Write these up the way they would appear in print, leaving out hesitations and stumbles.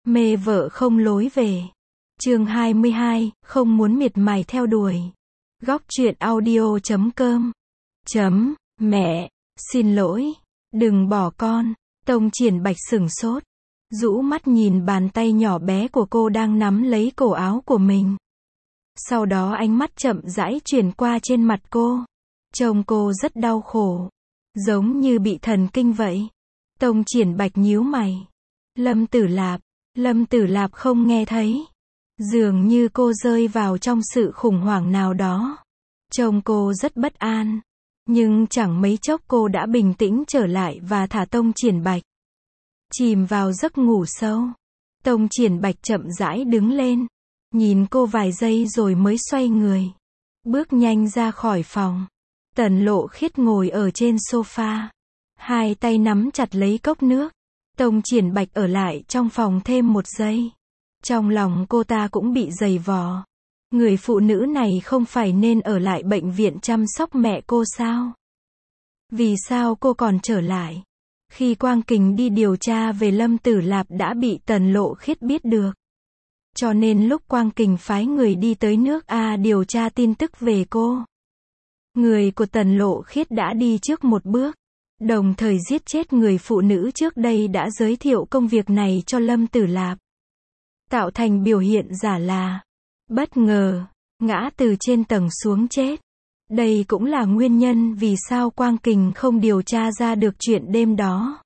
Mê vợ không lối về. Chương 22, không muốn miệt mài theo đuổi. Góc truyện audio.com. Mẹ, xin lỗi, đừng bỏ con. Tông Triển Bạch sửng sốt, rũ mắt nhìn bàn tay nhỏ bé của cô đang nắm lấy cổ áo của mình. Sau đó ánh mắt chậm rãi chuyển qua trên mặt cô. Trông cô rất đau khổ, giống như bị thần kinh vậy. Tông Triển Bạch nhíu mày. Lâm Tử Lạp không nghe thấy. Dường như cô rơi vào trong sự khủng hoảng nào đó. Trông cô rất bất an. Nhưng chẳng mấy chốc cô đã bình tĩnh trở lại và thả Tông Triển Bạch. Chìm vào giấc ngủ sâu. Tông Triển Bạch chậm rãi đứng lên. Nhìn cô vài giây rồi mới xoay người. Bước nhanh ra khỏi phòng. Tần Lộ Khiết ngồi ở trên sofa. Hai tay nắm chặt lấy cốc nước. Tông Triển Bạch ở lại trong phòng thêm một giây. Trong lòng cô ta cũng bị dày vò. Người phụ nữ này không phải nên ở lại bệnh viện chăm sóc mẹ cô sao? Vì sao cô còn trở lại? Khi Quang Kình đi điều tra về Lâm Tử Lạp đã bị Tần Lộ Khiết biết được. Cho nên lúc Quang Kình phái người đi tới nước A điều tra tin tức về cô, người của Tần Lộ Khiết đã đi trước một bước, đồng thời giết chết người phụ nữ trước đây đã giới thiệu công việc này cho Lâm Tử Lạp. Tạo thành biểu hiện giả là bất ngờ, ngã từ trên tầng xuống chết. Đây cũng là nguyên nhân vì sao Quang Kình không điều tra ra được chuyện đêm đó.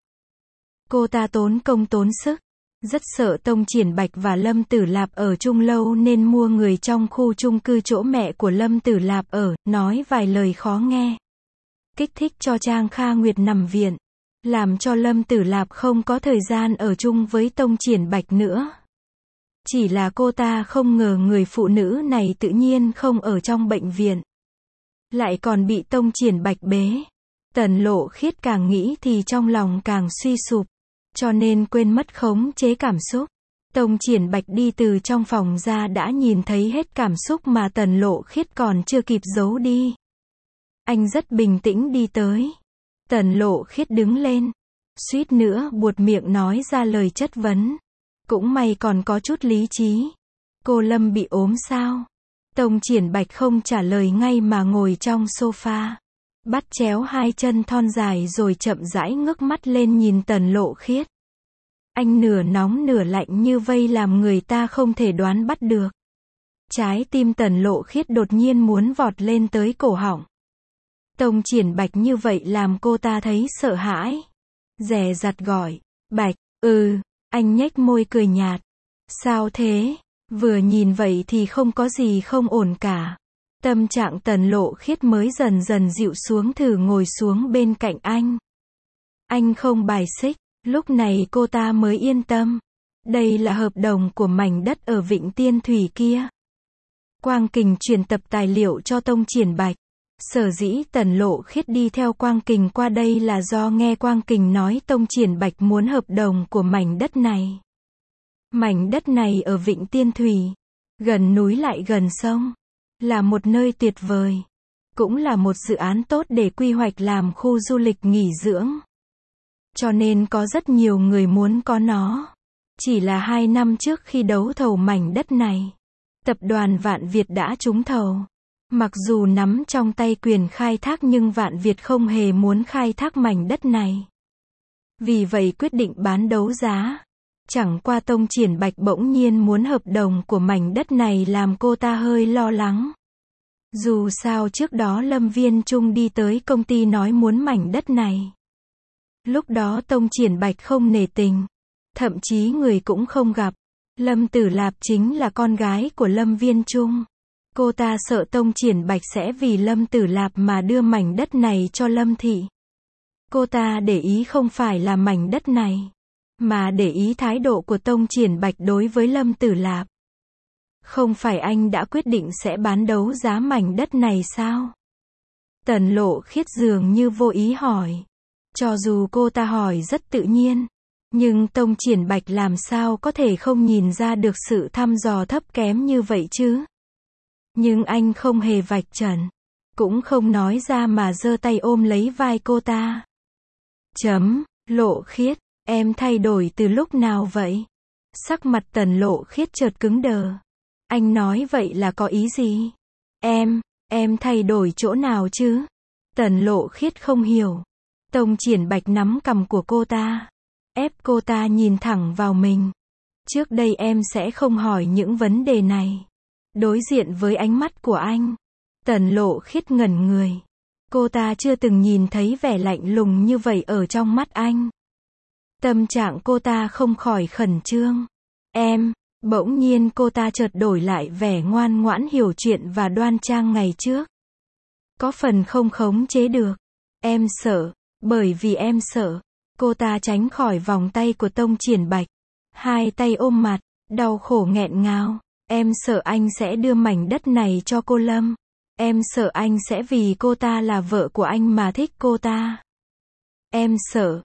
Cô ta tốn công tốn sức, rất sợ Tông Triển Bạch và Lâm Tử Lạp ở chung lâu nên mua người trong khu chung cư chỗ mẹ của Lâm Tử Lạp ở, nói vài lời khó nghe. Kích thích cho Trang Kha Nguyệt nằm viện, làm cho Lâm Tử Lạp không có thời gian ở chung với Tông Triển Bạch nữa. Chỉ là cô ta không ngờ người phụ nữ này tự nhiên không ở trong bệnh viện, lại còn bị Tông Triển Bạch bế. Tần Lộ Khiết càng nghĩ thì trong lòng càng suy sụp, cho nên quên mất khống chế cảm xúc. Tông Triển Bạch đi từ trong phòng ra đã nhìn thấy hết cảm xúc mà Tần Lộ Khiết còn chưa kịp giấu đi. Anh rất bình tĩnh đi tới. Tần Lộ Khiết đứng lên, suýt nữa buột miệng nói ra lời chất vấn. Cũng may còn có chút lý trí. Cô Lâm bị ốm sao? Tông Triển Bạch không trả lời ngay mà ngồi trong sofa, bắt chéo hai chân thon dài rồi chậm rãi ngước mắt lên nhìn Tần Lộ Khiết. Anh nửa nóng nửa lạnh như vây làm người ta không thể đoán bắt được. Trái tim Tần Lộ Khiết đột nhiên muốn vọt lên tới cổ họng. Tông Triển Bạch như vậy làm cô ta thấy sợ hãi. Dè dặt gọi, Bạch, anh nhếch môi cười nhạt. Sao thế? Vừa nhìn vậy thì không có gì không ổn cả. Tâm trạng Tần Lộ Khiết mới dần dần dịu xuống thử ngồi xuống bên cạnh anh. Anh không bài xích, lúc này cô ta mới yên tâm. Đây là hợp đồng của mảnh đất ở Vịnh Tiên Thủy kia. Quang Kình truyền tập tài liệu cho Tông Triển Bạch. Sở dĩ Tần Lộ Khiết đi theo Quang Kình qua đây là do nghe Quang Kình nói Tông Triển Bạch muốn hợp đồng của mảnh đất này. Mảnh đất này ở Vịnh Tiên Thủy, gần núi lại gần sông, là một nơi tuyệt vời. Cũng là một dự án tốt để quy hoạch làm khu du lịch nghỉ dưỡng. Cho nên có rất nhiều người muốn có nó. Chỉ là 2 năm trước khi đấu thầu mảnh đất này, tập đoàn Vạn Việt đã trúng thầu. Mặc dù nắm trong tay quyền khai thác nhưng Vạn Việt không hề muốn khai thác mảnh đất này. Vì vậy quyết định bán đấu giá. Chẳng qua Tông Triển Bạch bỗng nhiên muốn hợp đồng của mảnh đất này làm cô ta hơi lo lắng. Dù sao trước đó Lâm Viên Trung đi tới công ty nói muốn mảnh đất này. Lúc đó Tông Triển Bạch không nể tình. Thậm chí người cũng không gặp. Lâm Tử Lạp chính là con gái của Lâm Viên Trung. Cô ta sợ Tông Triển Bạch sẽ vì Lâm Tử Lạp mà đưa mảnh đất này cho Lâm Thị. Cô ta để ý không phải là mảnh đất này, mà để ý thái độ của Tông Triển Bạch đối với Lâm Tử Lạp. Không phải anh đã quyết định sẽ bán đấu giá mảnh đất này sao? Tần Lộ Khiết dường như vô ý hỏi. Cho dù cô ta hỏi rất tự nhiên, nhưng Tông Triển Bạch làm sao có thể không nhìn ra được sự thăm dò thấp kém như vậy chứ? Nhưng anh không hề vạch trần, cũng không nói ra mà giơ tay ôm lấy vai cô ta. Lộ Khiết, em thay đổi từ lúc nào vậy? Sắc mặt Tần Lộ Khiết chợt cứng đờ. Anh nói vậy là có ý gì? Em thay đổi chỗ nào chứ? Tần Lộ Khiết không hiểu. Tông Triển Bạch nắm cằm của cô ta, ép cô ta nhìn thẳng vào mình. Trước đây em sẽ không hỏi những vấn đề này. Đối diện với ánh mắt của anh, Tần Lộ Khiết ngẩn người. Cô ta chưa từng nhìn thấy vẻ lạnh lùng như vậy ở trong mắt anh. Tâm trạng cô ta không khỏi khẩn trương. Bỗng nhiên cô ta chợt đổi lại vẻ ngoan ngoãn hiểu chuyện và đoan trang ngày trước. Có phần không khống chế được. Em sợ, bởi vì em sợ. Cô ta tránh khỏi vòng tay của Tông Triển Bạch. Hai tay ôm mặt, đau khổ nghẹn ngào. Em sợ anh sẽ đưa mảnh đất này cho cô Lâm. Em sợ anh sẽ vì cô ta là vợ của anh mà thích cô ta. Em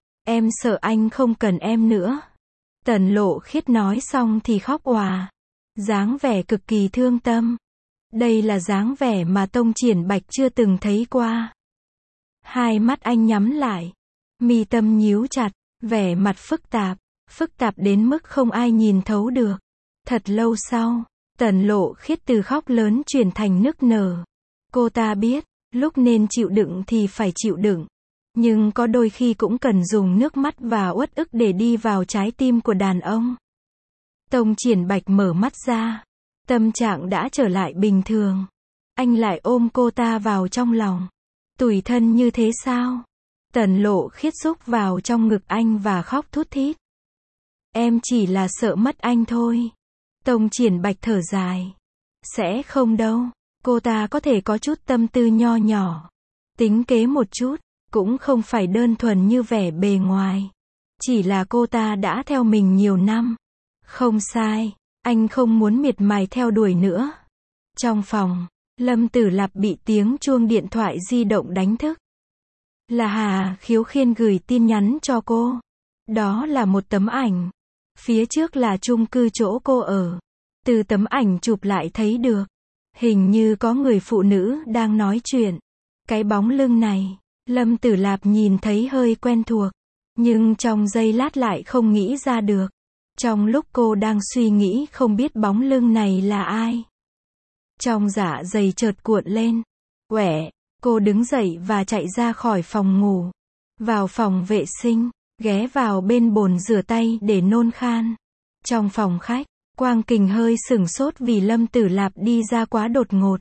sợ anh không cần em nữa. Tần Lộ Khiết nói xong thì khóc òa. Dáng vẻ cực kỳ thương tâm. Đây là dáng vẻ mà Tông Triển Bạch chưa từng thấy qua. Hai mắt anh nhắm lại. Mi tâm nhíu chặt, vẻ mặt phức tạp đến mức không ai nhìn thấu được. Thật lâu sau, Tần Lộ Khiết từ khóc lớn chuyển thành nức nở. Cô ta biết, lúc nên chịu đựng thì phải chịu đựng. Nhưng có đôi khi cũng cần dùng nước mắt và uất ức để đi vào trái tim của đàn ông. Tông Triển Bạch mở mắt ra. Tâm trạng đã trở lại bình thường. Anh lại ôm cô ta vào trong lòng. Tủi thân như thế sao? Tần Lộ Khiết rúc vào trong ngực anh và khóc thút thít. Em chỉ là sợ mất anh thôi. Tông Triển Bạch thở dài. Sẽ không đâu. Cô ta có thể có chút tâm tư nho nhỏ. Tính kế một chút. Cũng không phải đơn thuần như vẻ bề ngoài. Chỉ là cô ta đã theo mình nhiều năm. Không sai. Anh không muốn miệt mài theo đuổi nữa. Trong phòng, Lâm Tử Lạp bị tiếng chuông điện thoại di động đánh thức. Là Hà Khiếu Khiên gửi tin nhắn cho cô. Đó là một tấm ảnh. Phía trước là chung cư chỗ cô ở. Từ tấm ảnh chụp lại thấy được. Hình như có người phụ nữ đang nói chuyện. Cái bóng lưng này, Lâm Tử Lạp nhìn thấy hơi quen thuộc. Nhưng trong giây lát lại không nghĩ ra được. Trong lúc cô đang suy nghĩ không biết bóng lưng này là ai. Trong dạ dày chợt cuộn lên. Quẻ, cô đứng dậy và chạy ra khỏi phòng ngủ. Vào phòng vệ sinh, ghé vào bên bồn rửa tay để nôn khan. Trong phòng khách, Quang Kình hơi sửng sốt vì Lâm Tử Lạp đi ra quá đột ngột.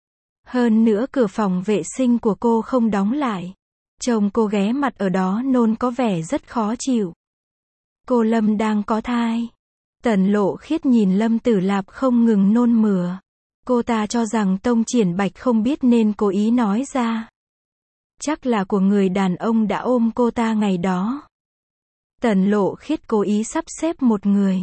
Hơn nữa cửa phòng vệ sinh của cô không đóng lại. Chồng cô ghé mặt ở đó nôn có vẻ rất khó chịu. Cô Lâm đang có thai. Tần Lộ Khiết nhìn Lâm Tử Lạp không ngừng nôn mửa. Cô ta cho rằng Tông Triển Bạch không biết nên cố ý nói ra. Chắc là của người đàn ông đã ôm cô ta ngày đó. Tần Lộ Khiết cố ý sắp xếp một người.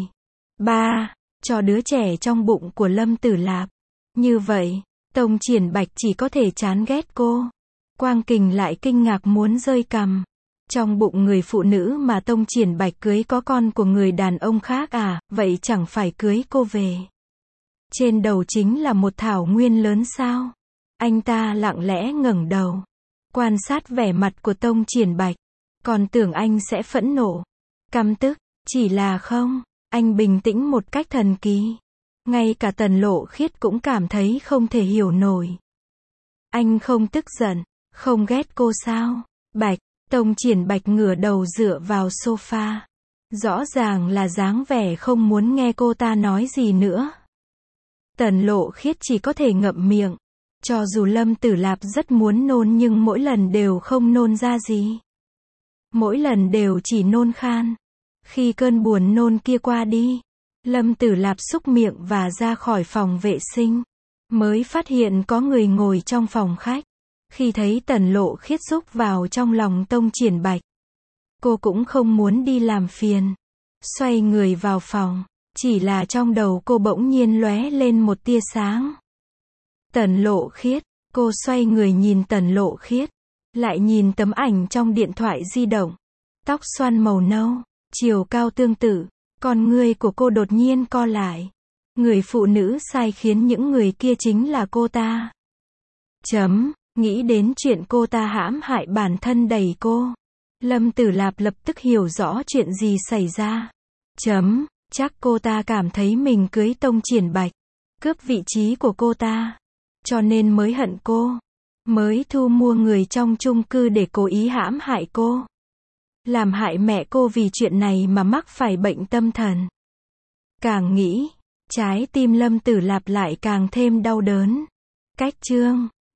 Cho đứa trẻ trong bụng của Lâm Tử Lạp. Như vậy, Tông Triển Bạch chỉ có thể chán ghét cô. Quang Kình lại kinh ngạc muốn rơi cằm. Trong bụng người phụ nữ mà Tông Triển Bạch cưới có con của người đàn ông khác à, vậy chẳng phải cưới cô về. Trên đầu chính là một thảo nguyên lớn sao? Anh ta lặng lẽ ngẩng đầu. Quan sát vẻ mặt của Tông Triển Bạch. Còn tưởng anh sẽ phẫn nộ. Căm tức, chỉ là không. Anh bình tĩnh một cách thần kỳ. Ngay cả Tần Lộ Khiết cũng cảm thấy không thể hiểu nổi. Anh không tức giận, không ghét cô sao? Bạch, Tông Triển Bạch ngửa đầu dựa vào sofa. Rõ ràng là dáng vẻ không muốn nghe cô ta nói gì nữa. Tần Lộ Khiết chỉ có thể ngậm miệng. Cho dù Lâm Tử Lạp rất muốn nôn nhưng mỗi lần đều không nôn ra gì. Mỗi lần đều chỉ nôn khan. Khi cơn buồn nôn kia qua đi, Lâm Tử Lạp xúc miệng và ra khỏi phòng vệ sinh. Mới phát hiện có người ngồi trong phòng khách. Khi thấy Tần Lộ Khiết rúc vào trong lòng Tông Triển Bạch, cô cũng không muốn đi làm phiền. Xoay người vào phòng. Chỉ là trong đầu cô bỗng nhiên lóe lên một tia sáng. Tần Lộ Khiết. Cô xoay người nhìn Tần Lộ Khiết. Lại nhìn tấm ảnh trong điện thoại di động. Tóc xoăn màu nâu, chiều cao tương tự. Con ngươi của cô đột nhiên co lại. Người phụ nữ sai khiến những người kia chính là cô ta. Nghĩ đến chuyện cô ta hãm hại bản thân đẩy cô. Lâm Tử Lạp lập tức hiểu rõ chuyện gì xảy ra. Chắc cô ta cảm thấy mình cưới Tông Triển Bạch, cướp vị trí của cô ta, cho nên mới hận cô, mới thu mua người trong chung cư để cố ý hãm hại cô, làm hại mẹ cô vì chuyện này mà mắc phải bệnh tâm thần. Càng nghĩ, trái tim Lâm Tử Lạp lại càng thêm đau đớn. Cách chương